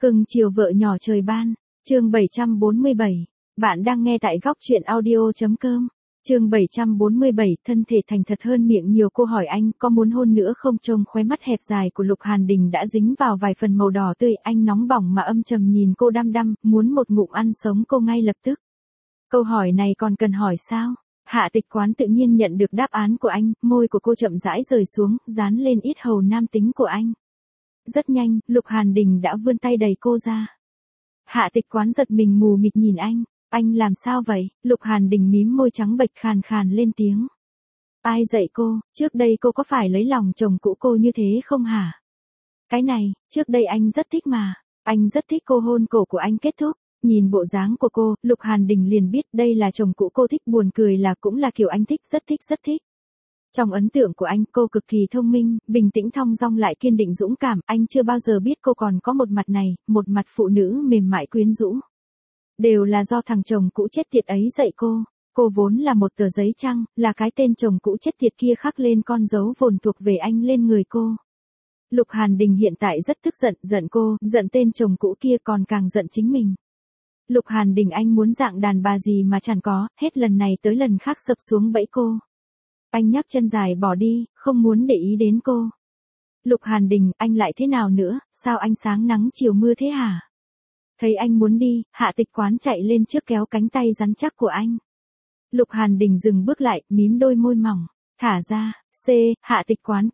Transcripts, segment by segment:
Cưng chiều vợ nhỏ trời ban, chương 747. Bạn đang nghe tại góc truyện audio.com. Chương 747, thân thể thành thật hơn miệng nhiều. Cô hỏi anh có muốn hôn nữa không? Trông khóe mắt hẹp dài của Lục Hàn Đình đã dính vào vài phần màu đỏ tươi, anh nóng bỏng mà âm trầm nhìn cô đăm đăm, muốn một ngụm ăn sống cô ngay lập tức. Câu hỏi này còn cần hỏi sao? Hạ Tịch Quán tự nhiên nhận được đáp án của anh, môi của cô chậm rãi rời xuống, dán lên yết hầu nam tính của anh. Rất nhanh, Lục Hàn Đình đã vươn tay đẩy cô ra. Hạ Tịch Quán giật mình mù mịt nhìn anh làm sao vậy? Lục Hàn Đình mím môi trắng bệch khàn khàn lên tiếng. Ai dạy cô, trước đây cô có phải lấy lòng chồng cũ cô như thế không hả? Cái này, trước đây anh rất thích mà, anh rất thích cô. Hôn cổ của anh kết thúc, nhìn bộ dáng của cô, Lục Hàn Đình liền biết đây là chồng cũ cô thích. Buồn cười là cũng là kiểu anh thích, rất thích. Trong ấn tượng của anh, cô cực kỳ thông minh, bình tĩnh thong dong lại kiên định dũng cảm, anh chưa bao giờ biết cô còn có một mặt này, một mặt phụ nữ mềm mại quyến rũ. Đều là do thằng chồng cũ chết tiệt ấy dạy cô vốn là một tờ giấy trắng, là cái tên chồng cũ chết tiệt kia khắc lên con dấu vốn thuộc về anh lên người cô. Lục Hàn Đình hiện tại rất tức giận, giận cô, giận tên chồng cũ kia còn càng giận chính mình. Lục Hàn Đình anh muốn dạng đàn bà gì mà chẳng có, hết lần này tới lần khác sập xuống bẫy cô. Anh nhấc chân dài bỏ đi, không muốn để ý đến cô. Lục Hàn Đình, anh lại thế nào nữa, sao anh sáng nắng chiều mưa thế hả? Thấy anh muốn đi, Hạ Tịch Quán chạy lên trước kéo cánh tay rắn chắc của anh. Lục Hàn Đình dừng bước lại, mím đôi môi mỏng, thả ra, Hạ Tịch Quán,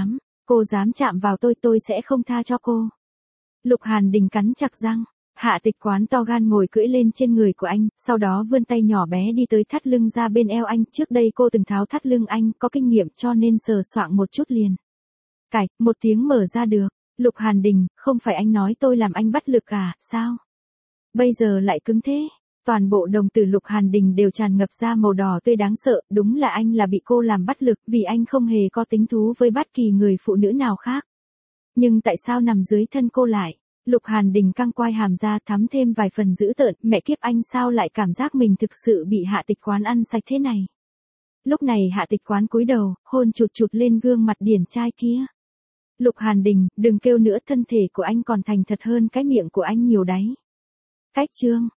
cô dám chạm vào tôi sẽ không tha cho cô. Lục Hàn Đình cắn chặt răng. Hạ Tịch Quán to gan ngồi cưỡi lên trên người của anh, sau đó vươn tay nhỏ bé đi tới thắt lưng ra bên eo anh. Trước đây cô từng tháo thắt lưng anh, có kinh nghiệm cho nên sờ soạng một chút liền. Cạch, một tiếng mở ra được. Lục Hàn Đình, không phải anh nói tôi làm anh bất lực à, sao? Bây giờ lại cứng thế. Toàn bộ đồng tử Lục Hàn Đình đều tràn ngập ra màu đỏ tươi đáng sợ, đúng là anh là bị cô làm bất lực, vì anh không hề có tính thú với bất kỳ người phụ nữ nào khác. Nhưng tại sao nằm dưới thân cô lại? Lục Hàn Đình căng quai hàm ra, thắm thêm vài phần dữ tợn, mẹ kiếp, anh sao lại cảm giác mình thực sự bị Hạ Tịch Quán ăn sạch thế này? Lúc này Hạ Tịch Quán cúi đầu, hôn chụt lên gương mặt điển trai kia. Lục Hàn Đình, đừng kêu nữa, thân thể của anh còn thành thật hơn cái miệng của anh nhiều đấy. Cách chương